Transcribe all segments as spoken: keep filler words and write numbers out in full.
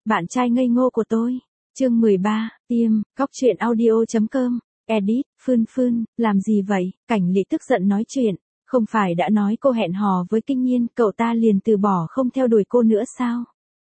bạn trai ngây ngô của tôi. Chương mười ba, tiêm, góc truyện audio.com, edit, Phương Phương, làm gì vậy? Cảnh Lị tức giận nói chuyện, không phải đã nói cô hẹn hò với Kinh Nhiên, cậu ta liền từ bỏ không theo đuổi cô nữa sao?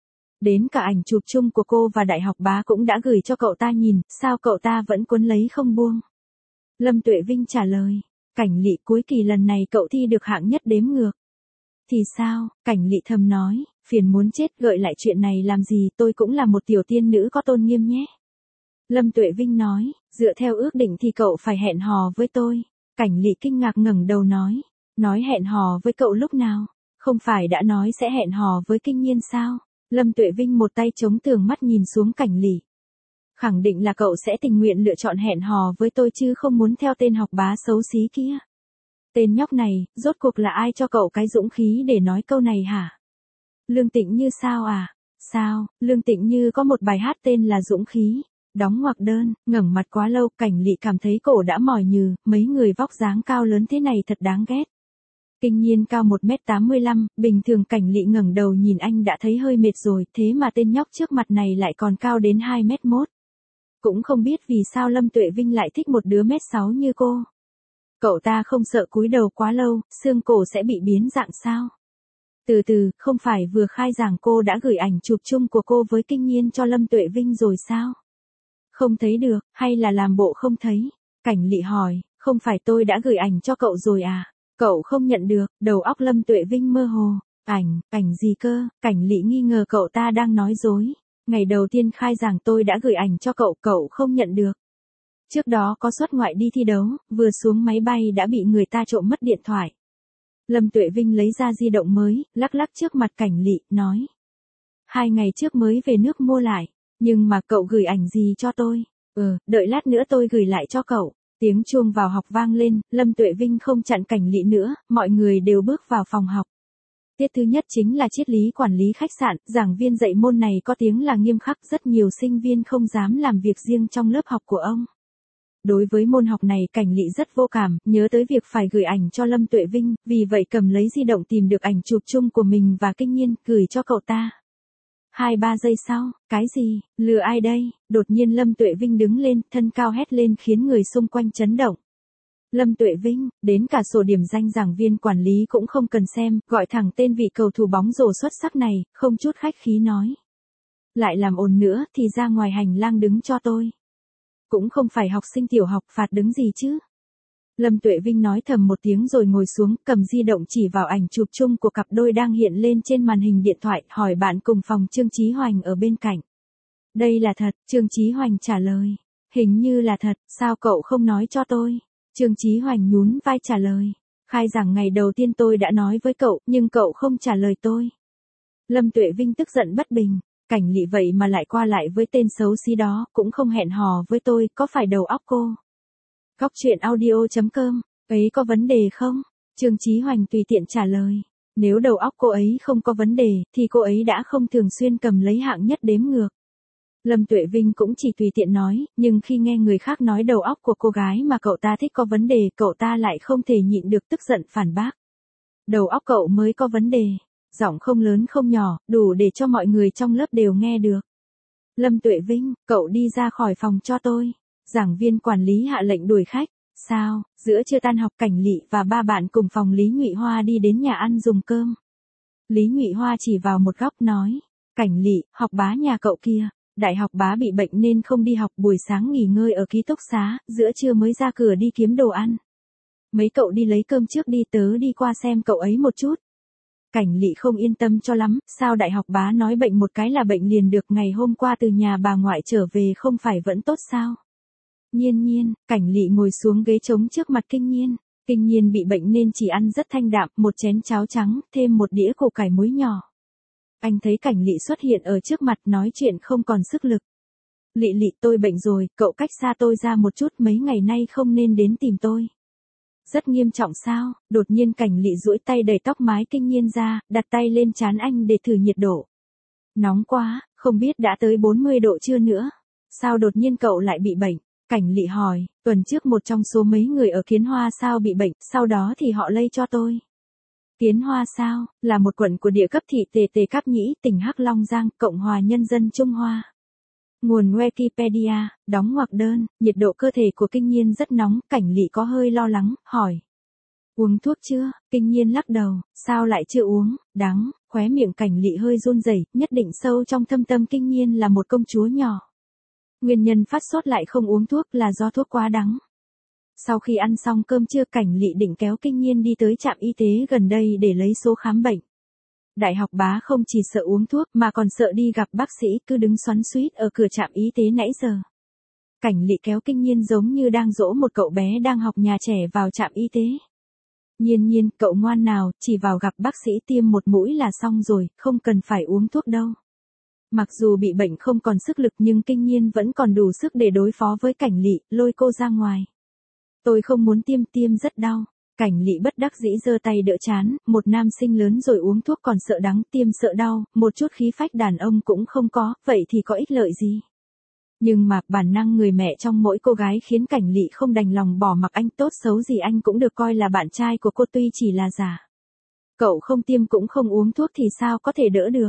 Đến cả ảnh chụp chung của cô và Đại học Bá cũng đã gửi cho cậu ta nhìn, sao cậu ta vẫn quấn lấy không buông? Lâm Tuệ Vinh trả lời, Cảnh Lị cuối kỳ lần này cậu thi được hạng nhất đếm ngược. Thì sao? Cảnh Lị thầm nói, phiền muốn chết, gợi lại chuyện này làm gì, tôi cũng là một tiểu tiên nữ có tôn nghiêm nhé. Lâm Tuệ Vinh nói, dựa theo ước định thì cậu phải hẹn hò với tôi. Cảnh Lị kinh ngạc ngẩng đầu nói, nói hẹn hò với cậu lúc nào? Không phải đã nói sẽ hẹn hò với Kinh Nhiên sao? Lâm Tuệ Vinh một tay chống tường mắt nhìn xuống Cảnh Lị. Khẳng định là cậu sẽ tình nguyện lựa chọn hẹn hò với tôi chứ không muốn theo tên học bá xấu xí kia. Tên nhóc này, rốt cuộc là ai cho cậu cái dũng khí để nói câu này hả? Lương Tịnh Như sao à? Sao, Lương Tịnh Như có một bài hát tên là Dũng Khí. Đóng ngoặc đơn, ngẩng mặt quá lâu, Cảnh Lị cảm thấy cổ đã mỏi nhừ, mấy người vóc dáng cao lớn thế này thật đáng ghét. Kinh Nhiên cao một mét tám mươi lăm, bình thường Cảnh Lị ngẩng đầu nhìn anh đã thấy hơi mệt rồi, thế mà tên nhóc trước mặt này lại còn cao đến hai mét mốt. Cũng không biết vì sao Lâm Tuệ Vinh lại thích một đứa mét sáu như cô. Cậu ta không sợ cúi đầu quá lâu, xương cổ sẽ bị biến dạng sao? Từ từ, không phải vừa khai giảng cô đã gửi ảnh chụp chung của cô với Kinh Nhiên cho Lâm Tuệ Vinh rồi sao? Không thấy được, hay là làm bộ không thấy? Cảnh Lị hỏi, không phải tôi đã gửi ảnh cho cậu rồi à? Cậu không nhận được, đầu óc Lâm Tuệ Vinh mơ hồ. Ảnh, ảnh gì cơ? Cảnh Lị nghi ngờ cậu ta đang nói dối. Ngày đầu tiên khai giảng tôi đã gửi ảnh cho cậu, cậu không nhận được. Trước đó có xuất ngoại đi thi đấu, vừa xuống máy bay đã bị người ta trộm mất điện thoại. Lâm Tuệ Vinh lấy ra di động mới, lắc lắc trước mặt Cảnh Lị, nói. Hai ngày trước mới về nước mua lại, nhưng mà cậu gửi ảnh gì cho tôi? Ừ, đợi lát nữa tôi gửi lại cho cậu. Tiếng chuông vào học vang lên, Lâm Tuệ Vinh không chặn Cảnh Lị nữa, mọi người đều bước vào phòng học. Tiết thứ nhất chính là triết lý quản lý khách sạn, giảng viên dạy môn này có tiếng là nghiêm khắc, rất nhiều sinh viên không dám làm việc riêng trong lớp học của ông. Đối với môn học này Cảnh Lị rất vô cảm, nhớ tới việc phải gửi ảnh cho Lâm Tuệ Vinh, vì vậy cầm lấy di động tìm được ảnh chụp chung của mình và Kinh Nhiên, gửi cho cậu ta. Hai ba giây sau, cái gì, lừa ai đây? Đột nhiên Lâm Tuệ Vinh đứng lên, thân cao hét lên khiến người xung quanh chấn động. Lâm Tuệ Vinh, đến cả sổ điểm danh giảng viên quản lý cũng không cần xem, gọi thẳng tên vị cầu thủ bóng rổ xuất sắc này, không chút khách khí nói. Lại làm ồn nữa thì ra ngoài hành lang đứng cho tôi. Cũng không phải học sinh tiểu học, phạt đứng gì chứ. Lâm Tuệ Vinh nói thầm một tiếng rồi ngồi xuống, cầm di động chỉ vào ảnh chụp chung của cặp đôi đang hiện lên trên màn hình điện thoại, hỏi bạn cùng phòng Trương Chí Hoành ở bên cạnh. Đây là thật, Trương Chí Hoành trả lời. Hình như là thật, sao cậu không nói cho tôi? Trương Chí Hoành nhún vai trả lời. Khai giảng ngày đầu tiên tôi đã nói với cậu, nhưng cậu không trả lời tôi. Lâm Tuệ Vinh tức giận bất bình. Cảnh Lị vậy mà lại qua lại với tên xấu xí đó, cũng không hẹn hò với tôi, có phải đầu óc cô? Góc truyện audio.com, ấy có vấn đề không? Trương Chí Hoành tùy tiện trả lời. Nếu đầu óc cô ấy không có vấn đề, thì cô ấy đã không thường xuyên cầm lấy hạng nhất đếm ngược. Lâm Tuệ Vinh cũng chỉ tùy tiện nói, nhưng khi nghe người khác nói đầu óc của cô gái mà cậu ta thích có vấn đề, cậu ta lại không thể nhịn được tức giận phản bác. Đầu óc cậu mới có vấn đề. Giọng không lớn không nhỏ, đủ để cho mọi người trong lớp đều nghe được. Lâm Tuệ Vinh, cậu đi ra khỏi phòng cho tôi. Giảng viên quản lý hạ lệnh đuổi khách. Sao, giữa trưa tan học Cảnh Lị và ba bạn cùng phòng Lý Nhụy Hoa đi đến nhà ăn dùng cơm. Lý Nhụy Hoa chỉ vào một góc nói. Cảnh Lị, học bá nhà cậu kia. Đại học bá bị bệnh nên không đi học, buổi sáng nghỉ ngơi ở ký túc xá, giữa trưa mới ra cửa đi kiếm đồ ăn. Mấy cậu đi lấy cơm trước đi, tớ đi qua xem cậu ấy một chút. Cảnh Lị không yên tâm cho lắm, sao đại học bá nói bệnh một cái là bệnh liền được, ngày hôm qua từ nhà bà ngoại trở về không phải vẫn tốt sao? Nhiên Nhiên, Cảnh Lị ngồi xuống ghế trống trước mặt Kinh Nhiên. Kinh Nhiên bị bệnh nên chỉ ăn rất thanh đạm, một chén cháo trắng, thêm một đĩa củ cải muối nhỏ. Anh thấy Cảnh Lị xuất hiện ở trước mặt nói chuyện không còn sức lực. Lị Lị, tôi bệnh rồi, cậu cách xa tôi ra một chút, mấy ngày nay không nên đến tìm tôi. Rất nghiêm trọng sao? Đột nhiên Cảnh Lị duỗi tay đẩy tóc mái Kinh Nhiên ra, đặt tay lên trán anh để thử nhiệt độ. Nóng quá, không biết đã tới bốn mươi độ chưa nữa. Sao đột nhiên cậu lại bị bệnh? Cảnh Lị hỏi, tuần trước một trong số mấy người ở Kiến Hoa sao bị bệnh, sau đó thì họ lây cho tôi. Kiến Hoa sao, là một quận của địa cấp thị Tề Tề Cáp Nhĩ, tỉnh Hắc Long Giang, Cộng hòa Nhân dân Trung Hoa. Nguồn Wikipedia, đóng ngoặc đơn, nhiệt độ cơ thể của Kinh Nhiên rất nóng, Cảnh Lị có hơi lo lắng, hỏi. Uống thuốc chưa? Kinh Nhiên lắc đầu, sao lại chưa uống, đắng, khóe miệng Cảnh Lị hơi run rẩy, nhất định sâu trong thâm tâm Kinh Nhiên là một công chúa nhỏ. Nguyên nhân phát sốt lại không uống thuốc là do thuốc quá đắng. Sau khi ăn xong cơm trưa, Cảnh Lị định kéo Kinh Nhiên đi tới trạm y tế gần đây để lấy số khám bệnh. Đại học bá không chỉ sợ uống thuốc mà còn sợ đi gặp bác sĩ, cứ đứng xoắn xuýt ở cửa trạm y tế nãy giờ. Cảnh Lị kéo Kinh Nhiên giống như đang dỗ một cậu bé đang học nhà trẻ vào trạm y tế. Nhiên Nhiên, cậu ngoan nào, chỉ vào gặp bác sĩ tiêm một mũi là xong rồi, không cần phải uống thuốc đâu. Mặc dù bị bệnh không còn sức lực nhưng Kinh Nhiên vẫn còn đủ sức để đối phó với Cảnh Lị, lôi cô ra ngoài. Tôi không muốn tiêm, tiêm rất đau. Cảnh Lị bất đắc dĩ giơ tay đỡ chán, một nam sinh lớn rồi uống thuốc còn sợ đắng, tiêm sợ đau, một chút khí phách đàn ông cũng không có, vậy thì có ích lợi gì? Nhưng mà, bản năng người mẹ trong mỗi cô gái khiến Cảnh Lị không đành lòng bỏ mặc anh, tốt xấu gì anh cũng được coi là bạn trai của cô tuy chỉ là giả. Cậu không tiêm cũng không uống thuốc thì sao có thể đỡ được?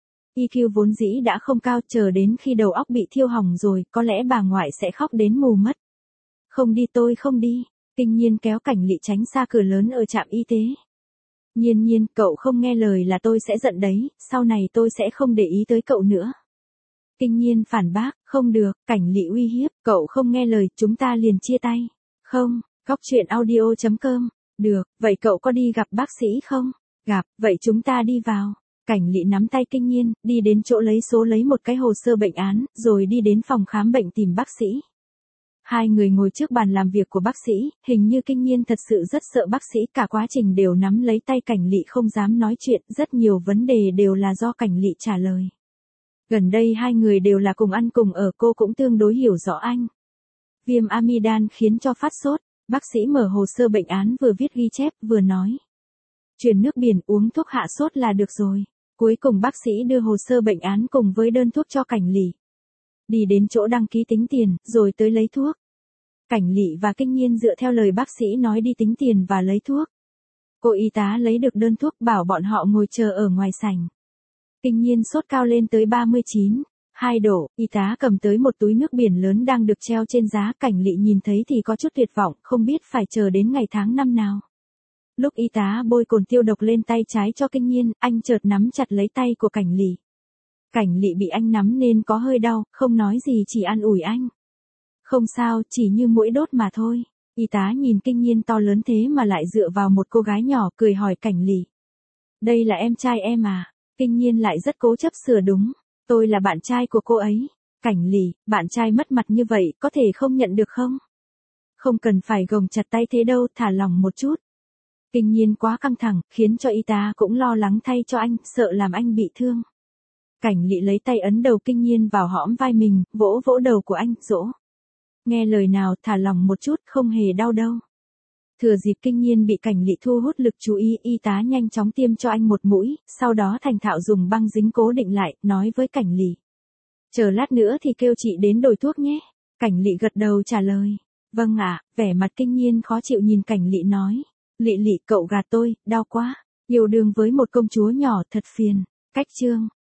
i kiu vốn dĩ đã không cao, chờ đến khi đầu óc bị thiêu hỏng rồi, có lẽ bà ngoại sẽ khóc đến mù mất. Không đi, tôi không đi. Kinh Nhiên kéo Cảnh Lị tránh xa cửa lớn ở trạm y tế. Nhiên Nhiên, cậu không nghe lời là tôi sẽ giận đấy, sau này tôi sẽ không để ý tới cậu nữa. Kinh Nhiên phản bác, không được, Cảnh Lị uy hiếp, cậu không nghe lời, chúng ta liền chia tay. Không, Cóc Truyện Audio chấm com. Được, vậy cậu có đi gặp bác sĩ không? Gặp, vậy chúng ta đi vào. Cảnh Lị nắm tay Kinh Nhiên, đi đến chỗ lấy số lấy một cái hồ sơ bệnh án, rồi đi đến phòng khám bệnh tìm bác sĩ. Hai người ngồi trước bàn làm việc của bác sĩ, hình như Kinh Nhiên thật sự rất sợ bác sĩ, cả quá trình đều nắm lấy tay Cảnh Lị không dám nói chuyện, rất nhiều vấn đề đều là do Cảnh Lị trả lời. Gần đây hai người đều là cùng ăn cùng ở, cô cũng tương đối hiểu rõ anh. Viêm amidan khiến cho phát sốt, bác sĩ mở hồ sơ bệnh án vừa viết ghi chép vừa nói. Truyền nước biển, uống thuốc hạ sốt là được rồi. Cuối cùng bác sĩ đưa hồ sơ bệnh án cùng với đơn thuốc cho Cảnh Lị. Đi đến chỗ đăng ký tính tiền, rồi tới lấy thuốc. Cảnh Lị và Kinh Nhiên dựa theo lời bác sĩ nói đi tính tiền và lấy thuốc. Cô y tá lấy được đơn thuốc bảo bọn họ ngồi chờ ở ngoài sảnh. Kinh Nhiên sốt cao lên tới ba mươi chín, hai độ, y tá cầm tới một túi nước biển lớn đang được treo trên giá. Cảnh Lị nhìn thấy thì có chút tuyệt vọng, không biết phải chờ đến ngày tháng năm nào. Lúc y tá bôi cồn tiêu độc lên tay trái cho Kinh Nhiên, anh chợt nắm chặt lấy tay của Cảnh Lị. Cảnh Lị bị anh nắm nên có hơi đau, không nói gì chỉ an ủi anh. Không sao, chỉ như mũi đốt mà thôi. Y tá nhìn Kinh Nhiên to lớn thế mà lại dựa vào một cô gái nhỏ, cười hỏi Cảnh Lị. Đây là em trai em à? Kinh Nhiên lại rất cố chấp sửa đúng. Tôi là bạn trai của cô ấy. Cảnh Lị, bạn trai mất mặt như vậy, có thể không nhận được không? Không cần phải gồng chặt tay thế đâu, thả lỏng một chút. Kinh Nhiên quá căng thẳng, khiến cho y tá cũng lo lắng thay cho anh, sợ làm anh bị thương. Cảnh Lị lấy tay ấn đầu Kinh Nhiên vào hõm vai mình, vỗ vỗ đầu của anh, dỗ. Nghe lời nào, thả lỏng một chút, không hề đau đâu. Thừa dịp Kinh Nhiên bị Cảnh Lị thu hút lực chú ý, y tá nhanh chóng tiêm cho anh một mũi, sau đó thành thạo dùng băng dính cố định lại, nói với Cảnh Lị. Chờ lát nữa thì kêu chị đến đổi thuốc nhé. Cảnh Lị gật đầu trả lời. Vâng ạ, vẻ mặt Kinh Nhiên khó chịu nhìn Cảnh Lị nói. Lị Lị, cậu gạt tôi, đau quá. Yêu đương với một công chúa nhỏ thật phiền. Cách chương.